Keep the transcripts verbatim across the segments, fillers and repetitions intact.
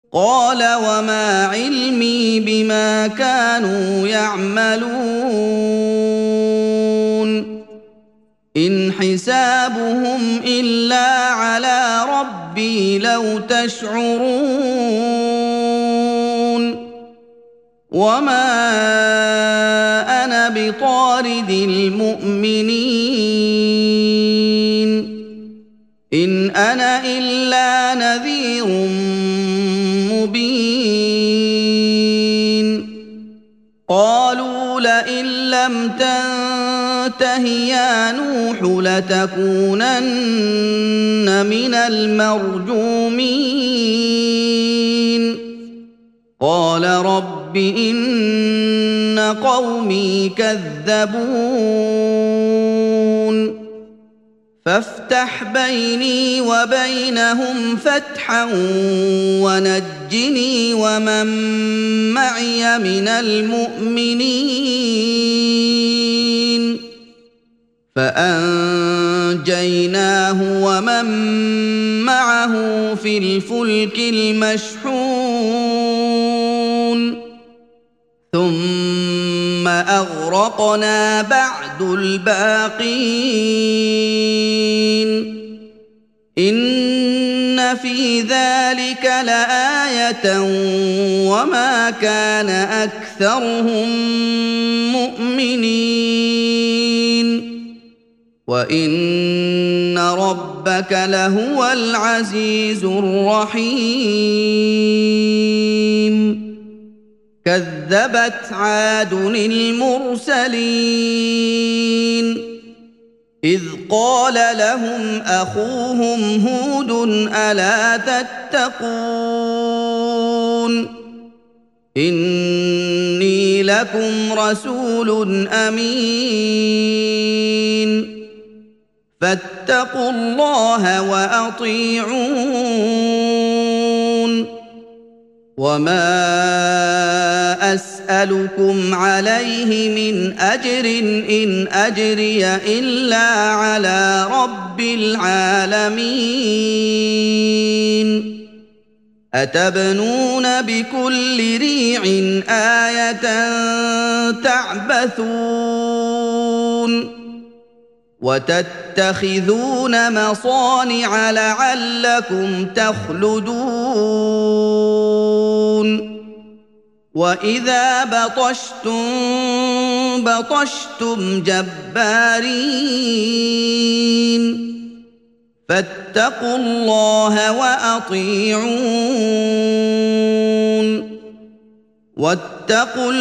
قال وما علمي بما كانوا يعملون إن حسابهم إلا على ربي لو تشعرون وما أنا بطارد المؤمنين إن أنا إلا نذير مبين قالوا لئن لم تنته يا نوح لتكونن من المرجومين قال رب إن قومي كذبون فافتح بيني وبينهم فتحا ونجني ومن معي من المؤمنين فأنجيناه ومن معه في الفلك المشحون ثم أغرقنا بعد الباقين إن في ذلك لآية وما كان أكثرهم مؤمنين وإن ربك لهو العزيز الرحيم كذبت عاد المرسلين إذ قال لهم أخوهم هود ألا تتقون إني لكم رسول أمين فاتقوا الله وأطيعون وما أسألكم عليه من أجر إن أجري إلا على رب العالمين أتبنون بكل ريع آية تعبثون وتتخذون مصانع لعلكم تخلدون وإذا بطشتم بطشتم جبارين فاتقوا الله وأطيعون واتقوا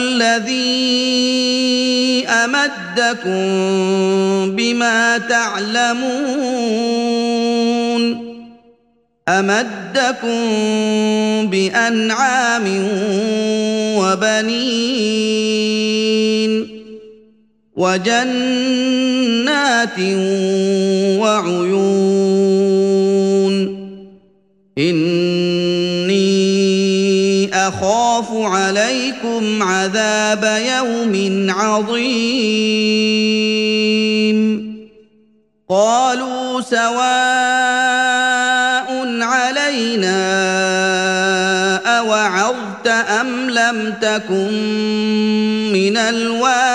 الذي أمدكم بما تعلمون أمدكم بأنعام وبنين وجنات وعيون إني أخاف عليكم عذاب يوم عظيم قالوا سواء علينا أوعظت أم لم تكن من الواعظين